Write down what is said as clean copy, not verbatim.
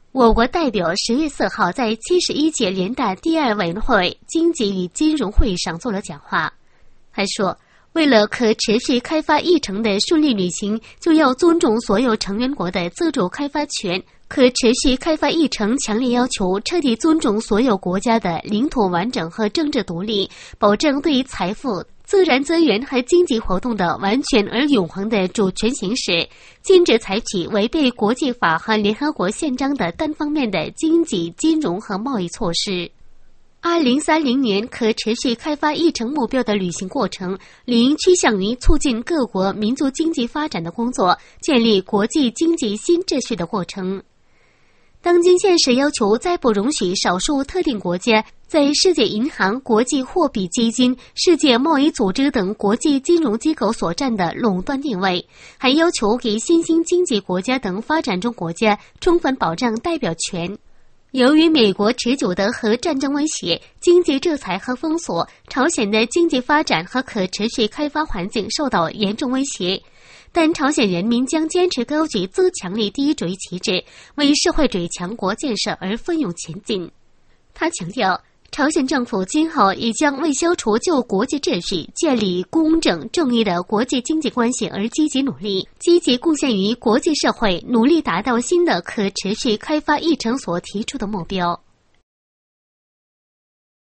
我国代表10月4号在71届联大第2委员会经济与金融会议上做了讲话，还说，为了可持续开发议程的顺利履行，就要尊重所有成员国的自主开发权。可持续开发议程强烈要求彻底尊重所有国家的领土完整和政治独立，保证对财富、自然资源和经济活动的完全而永恒的主权行使，禁止采取违背国际法和联合国宪章的单方面的经济、金融和贸易措施。2030年可持续开发议程目标的履行过程，理应趋向于促进各国民族经济发展的工作，建立国际经济新秩序的过程。当今现实要求再不容许少数特定国家在世界银行、国际货币基金、世界贸易组织等国际金融机构所占的垄断地位，还要求给新兴经济国家等发展中国家充分保障代表权。由于美国持久的核战争威胁、经济制裁和封锁，朝鲜的经济发展和可持续开发环境受到严重威胁。但朝鲜人民将坚持高举自强力第一主义旗帜，为社会主义强国建设而奋勇前进。他强调，朝鲜政府今后也将为消除旧国际秩序、建立公正正义的国际经济关系而积极努力，积极贡献于国际社会，努力达到新的可持续开发议程所提出的目标。